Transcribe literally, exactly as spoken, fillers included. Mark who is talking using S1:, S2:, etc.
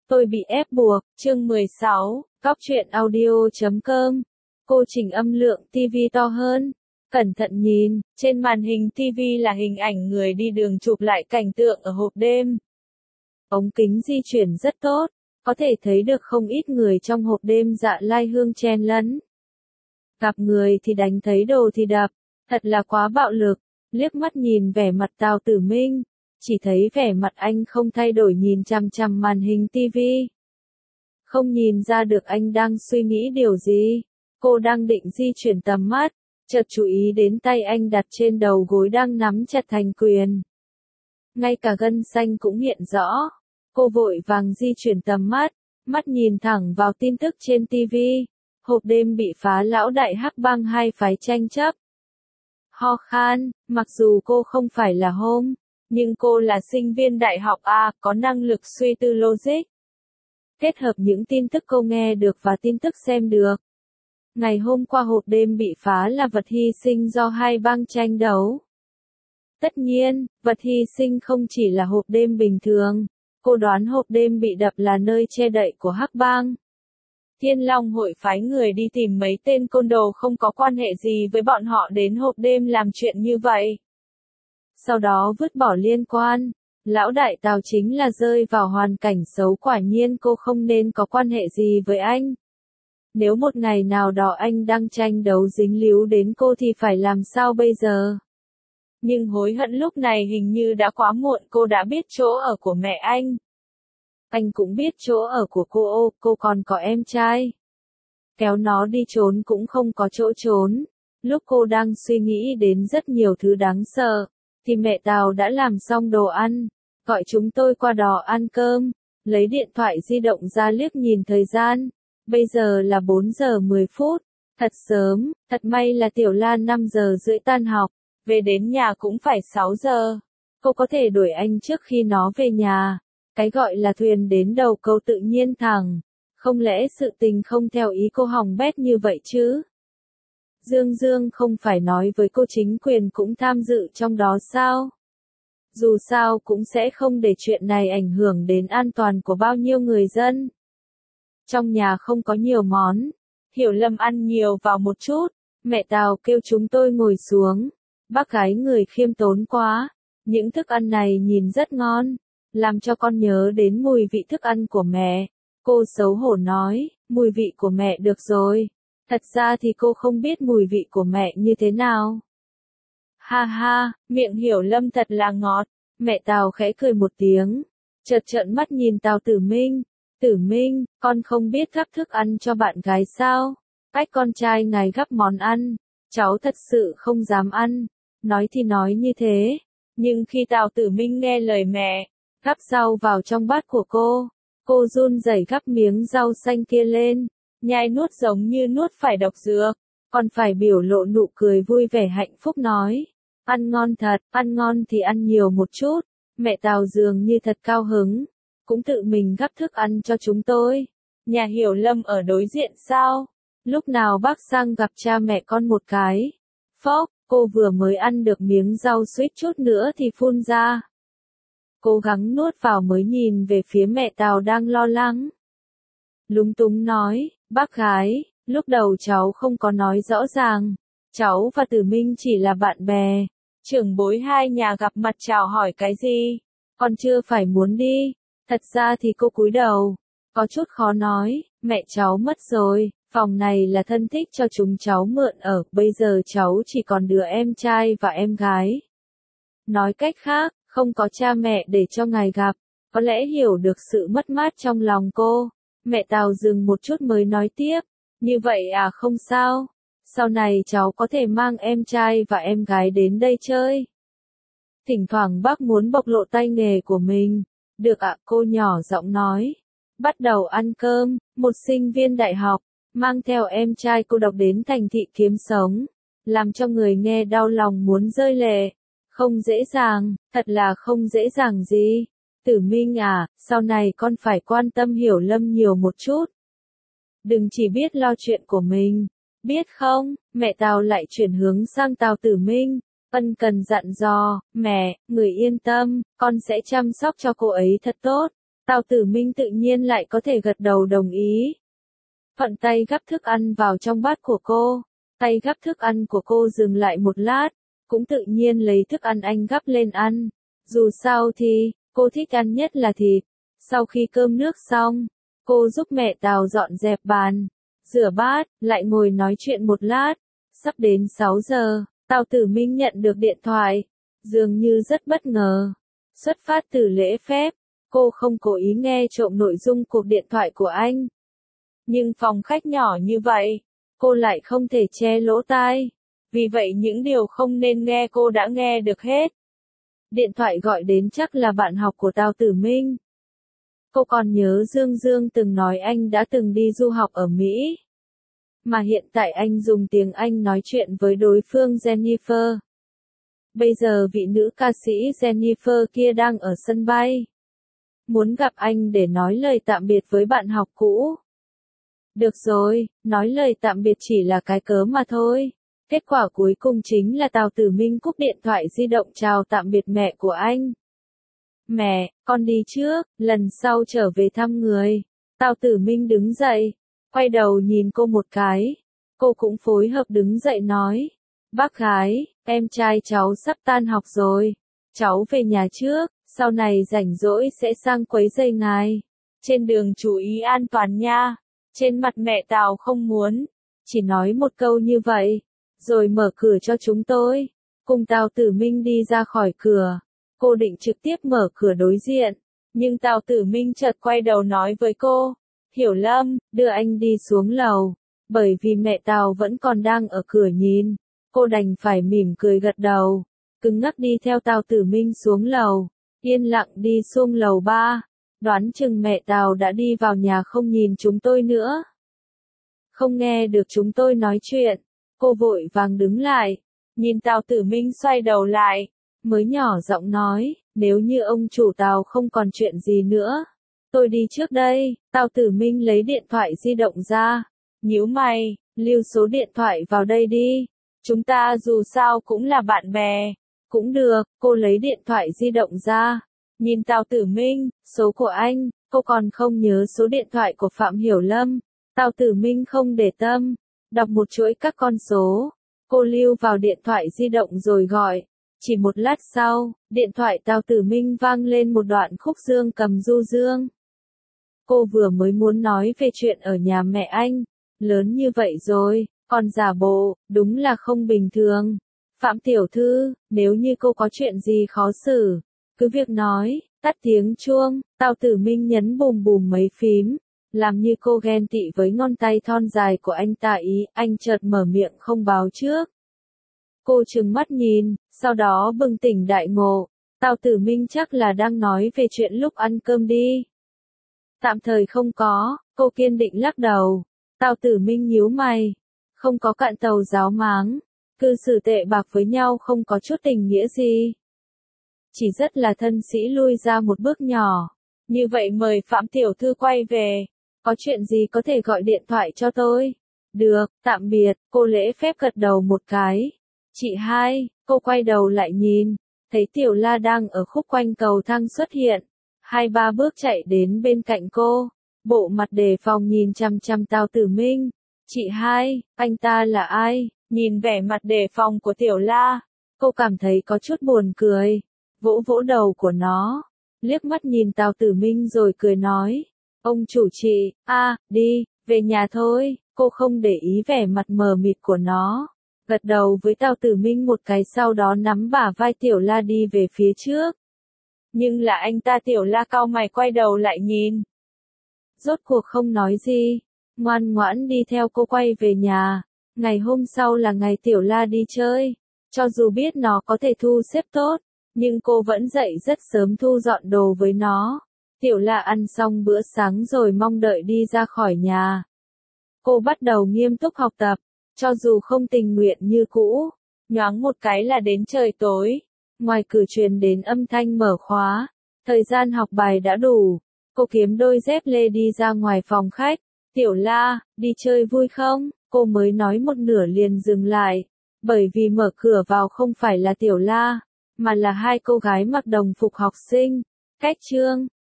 S1: Tôi bị ép buộc, chương mười sáu, Góc truyện audio chấm com. Cô chỉnh âm lượng ti vi to hơn. Cẩn thận nhìn, trên màn hình ti vi là hình ảnh người đi đường chụp lại cảnh tượng ở hộp đêm. Ống kính di chuyển rất tốt, có thể thấy được không ít người trong hộp đêm dạ lai hương chen lấn. Gặp người thì đánh, thấy đồ thì đập, thật là quá bạo lực. Liếc mắt nhìn vẻ mặt Tào Tử Minh, chỉ thấy vẻ mặt anh không thay đổi nhìn chằm chằm màn hình ti vi. Không nhìn ra được anh đang suy nghĩ điều gì. Cô đang định di chuyển tầm mắt, chợt chú ý đến tay anh đặt trên đầu gối đang nắm chặt thành quyền. Ngay cả gân xanh cũng hiện rõ. Cô vội vàng di chuyển tầm mắt, mắt nhìn thẳng vào tin tức trên ti vi. Hộp đêm bị phá, lão đại hắc bang hai phái tranh chấp. Ho khan, mặc dù cô không phải là home, nhưng cô là sinh viên đại học A, có năng lực suy tư logic. Kết hợp những tin tức cô nghe được và tin tức xem được. Ngày hôm qua hộp đêm bị phá là vật hy sinh do hai bang tranh đấu. Tất nhiên, vật hy sinh không chỉ là hộp đêm bình thường. Cô đoán hộp đêm bị đập là nơi che đậy của hắc bang. Thiên Long hội phái người đi tìm mấy tên côn đồ không có quan hệ gì với bọn họ đến hộp đêm làm chuyện như vậy. Sau đó vứt bỏ liên quan. Lão đại Tào chính là rơi vào hoàn cảnh xấu, quả nhiên cô không nên có quan hệ gì với anh. Nếu một ngày nào đó anh đang tranh đấu dính líu đến cô thì phải làm sao bây giờ? Nhưng hối hận lúc này hình như đã quá muộn, cô đã biết chỗ ở của mẹ anh. Anh cũng biết chỗ ở của cô, ô, cô còn có em trai. Kéo nó đi trốn cũng không có chỗ trốn. Lúc cô đang suy nghĩ đến rất nhiều thứ đáng sợ, thì mẹ Tào đã làm xong đồ ăn, gọi chúng tôi qua đó ăn cơm, lấy điện thoại di động ra liếc nhìn thời gian. Bây giờ là bốn giờ mười phút, thật sớm, thật may là Tiểu Lan năm giờ rưỡi tan học, về đến nhà cũng phải sáu giờ. Cô có thể đuổi anh trước khi nó về nhà. Cái gọi là thuyền đến đầu câu tự nhiên thẳng. Không lẽ sự tình không theo ý cô hỏng bét như vậy chứ? Dương Dương không phải nói với cô chính quyền cũng tham dự trong đó sao? Dù sao cũng sẽ không để chuyện này ảnh hưởng đến an toàn của bao nhiêu người dân. Trong nhà không có nhiều món. Hiểu Lâm ăn nhiều vào một chút. Mẹ Tào kêu chúng tôi ngồi xuống. Bác gái người khiêm tốn quá. Những thức ăn này nhìn rất ngon. Làm cho con nhớ đến mùi vị thức ăn của mẹ. Cô xấu hổ nói, mùi vị của mẹ được rồi. Thật ra thì cô không biết mùi vị của mẹ như thế nào. Ha ha, miệng Hiểu Lâm thật là ngọt. Mẹ Tào khẽ cười một tiếng. Chợt trợn mắt nhìn Tào Tử Minh. Tử Minh, con không biết gắp thức ăn cho bạn gái sao? Cách con trai ngài gắp món ăn. Cháu thật sự không dám ăn. Nói thì nói như thế. Nhưng khi Tào Tử Minh nghe lời mẹ, gắp rau vào trong bát của cô, cô run rẩy gắp miếng rau xanh kia lên, nhai nuốt giống như nuốt phải độc dược, còn phải biểu lộ nụ cười vui vẻ hạnh phúc nói, ăn ngon thật, ăn ngon thì ăn nhiều một chút. Mẹ Tào dường như thật cao hứng, cũng tự mình gắp thức ăn cho chúng tôi. Nhà Hiểu Lâm ở đối diện sao? Lúc nào bác sang gặp cha mẹ con một cái. Phốc, cô vừa mới ăn được miếng rau suýt chút nữa thì phun ra. Cố gắng nuốt vào mới nhìn về phía mẹ Tào đang lo lắng. Lúng túng nói, bác gái, lúc đầu cháu không có nói rõ ràng. Cháu và Tử Minh chỉ là bạn bè. Trưởng bối hai nhà gặp mặt chào hỏi cái gì? Còn chưa phải muốn đi. Thật ra thì cô cúi đầu. Có chút khó nói, mẹ cháu mất rồi. Phòng này là thân thích cho chúng cháu mượn ở. Bây giờ cháu chỉ còn đứa em trai và em gái. Nói cách khác, không có cha mẹ để cho ngài gặp, có lẽ hiểu được sự mất mát trong lòng cô. Mẹ Tào dừng một chút mới nói tiếp, như vậy à, không sao, sau này cháu có thể mang em trai và em gái đến đây chơi. Thỉnh thoảng bác muốn bộc lộ tay nghề của mình. Được ạ, cô nhỏ giọng nói. Bắt đầu ăn cơm, một sinh viên đại học, mang theo em trai cô độc đến thành thị kiếm sống, làm cho người nghe đau lòng muốn rơi lệ. Không dễ dàng, thật là không dễ dàng gì. Tử Minh à, sau này con phải quan tâm Hiểu Lâm nhiều một chút. Đừng chỉ biết lo chuyện của mình. Biết không, mẹ Tào lại chuyển hướng sang Tào Tử Minh. Ân cần dặn dò, mẹ, người yên tâm, con sẽ chăm sóc cho cô ấy thật tốt. Tào Tử Minh tự nhiên lại có thể gật đầu đồng ý. Thuận tay gắp thức ăn vào trong bát của cô, tay gắp thức ăn của cô dừng lại một lát, cũng tự nhiên lấy thức ăn anh gắp lên ăn. Dù sao thì, cô thích ăn nhất là thịt. Sau khi cơm nước xong, cô giúp mẹ Tào dọn dẹp bàn, rửa bát, lại ngồi nói chuyện một lát. Sắp đến sáu giờ, Tào Tử Minh nhận được điện thoại, dường như rất bất ngờ. Xuất phát từ lễ phép, cô không cố ý nghe trộm nội dung cuộc điện thoại của anh. Nhưng phòng khách nhỏ như vậy, cô lại không thể che lỗ tai. Vì vậy những điều không nên nghe cô đã nghe được hết. Điện thoại gọi đến chắc là bạn học của Tào Tử Minh. Cô còn nhớ Dương Dương từng nói anh đã từng đi du học ở Mỹ. Mà hiện tại anh dùng tiếng Anh nói chuyện với đối phương Jennifer. Bây giờ vị nữ ca sĩ Jennifer kia đang ở sân bay. Muốn gặp anh để nói lời tạm biệt với bạn học cũ. Được rồi, nói lời tạm biệt chỉ là cái cớ mà thôi. Kết quả cuối cùng chính là Tào Tử Minh cúp điện thoại di động chào tạm biệt mẹ của anh. Mẹ, con đi trước, lần sau trở về thăm người. Tào Tử Minh đứng dậy, quay đầu nhìn cô một cái. Cô cũng phối hợp đứng dậy nói. Bác gái, em trai cháu sắp tan học rồi. Cháu về nhà trước, sau này rảnh rỗi sẽ sang quấy rầy ngài. Trên đường chú ý an toàn nha. Trên mặt mẹ Tào không muốn, chỉ nói một câu như vậy, rồi mở cửa cho chúng tôi. Cùng Tào Tử Minh đi ra khỏi cửa, cô định trực tiếp mở cửa đối diện, nhưng Tào Tử Minh chợt quay đầu nói với cô, Hiểu Lâm, đưa anh đi xuống lầu. Bởi vì mẹ Tào vẫn còn đang ở cửa nhìn, cô đành phải mỉm cười gật đầu, cứng ngắc đi theo Tào Tử Minh xuống lầu, yên lặng đi xuống lầu ba. Đoán chừng mẹ Tào đã đi vào nhà không nhìn chúng tôi nữa. Không nghe được chúng tôi nói chuyện, cô vội vàng đứng lại, nhìn Tào Tử Minh xoay đầu lại, mới nhỏ giọng nói, nếu như ông chủ Tào không còn chuyện gì nữa, tôi đi trước đây. Tào Tử Minh lấy điện thoại di động ra, nhíu mày, lưu số điện thoại vào đây đi, chúng ta dù sao cũng là bạn bè. Cũng được, cô lấy điện thoại di động ra. Nhìn Tào Tử Minh, số của anh, cô còn không nhớ số điện thoại của Phạm Hiểu Lâm. Tào Tử Minh không để tâm, đọc một chuỗi các con số. Cô lưu vào điện thoại di động rồi gọi. Chỉ một lát sau, điện thoại Tào Tử Minh vang lên một đoạn khúc Dương Cầm Du Dương. Cô vừa mới muốn nói về chuyện ở nhà mẹ anh, lớn như vậy rồi, còn giả bộ, đúng là không bình thường. Phạm tiểu thư, nếu như cô có chuyện gì khó xử, cứ việc nói. Tắt tiếng chuông, Tào Tử Minh nhấn bùm bùm mấy phím, làm như cô ghen tị với ngón tay thon dài của anh ta ý, anh chợt mở miệng không báo trước. Cô trừng mắt nhìn, sau đó bừng tỉnh đại ngộ, Tào Tử Minh chắc là đang nói về chuyện lúc ăn cơm đi. Tạm thời không có, cô kiên định lắc đầu. Tào Tử Minh nhíu mày, không có cạn tàu giáo máng, cư xử tệ bạc với nhau không có chút tình nghĩa gì. Chỉ rất là thân sĩ lui ra một bước nhỏ. Như vậy mời Phạm tiểu thư quay về. Có chuyện gì có thể gọi điện thoại cho tôi? Được, tạm biệt, cô lễ phép gật đầu một cái. Chị hai, cô quay đầu lại nhìn, thấy Tiểu La đang ở khúc quanh cầu thang xuất hiện. Hai ba bước chạy đến bên cạnh cô, bộ mặt đề phòng nhìn chăm chăm Tào Tử Minh. Chị hai, anh ta là ai? Nhìn vẻ mặt đề phòng của Tiểu La, cô cảm thấy có chút buồn cười. Vỗ vỗ đầu của nó, liếc mắt nhìn Tào Tử Minh rồi cười nói, ông chủ chị, a, à, đi, về nhà thôi. Cô không để ý vẻ mặt mờ mịt của nó, gật đầu với Tào Tử Minh một cái sau đó nắm bả vai Tiểu La đi về phía trước. Nhưng là anh ta. Tiểu La cau mày quay đầu lại nhìn. Rốt cuộc không nói gì, ngoan ngoãn đi theo cô quay về nhà. Ngày hôm sau là ngày Tiểu La đi chơi, cho dù biết nó có thể thu xếp tốt, nhưng cô vẫn dậy rất sớm thu dọn đồ với nó. Tiểu La ăn xong bữa sáng rồi mong đợi đi ra khỏi nhà. Cô bắt đầu nghiêm túc học tập, cho dù không tình nguyện như cũ. Nhoáng một cái là đến trời tối. Ngoài cửa truyền đến âm thanh mở khóa. Thời gian học bài đã đủ. Cô kiếm đôi dép lê đi ra ngoài phòng khách. Tiểu La, đi chơi vui không? Cô mới nói một nửa liền dừng lại. Bởi vì mở cửa vào không phải là Tiểu La, mà là hai cô gái mặc đồng phục học sinh. Cách chương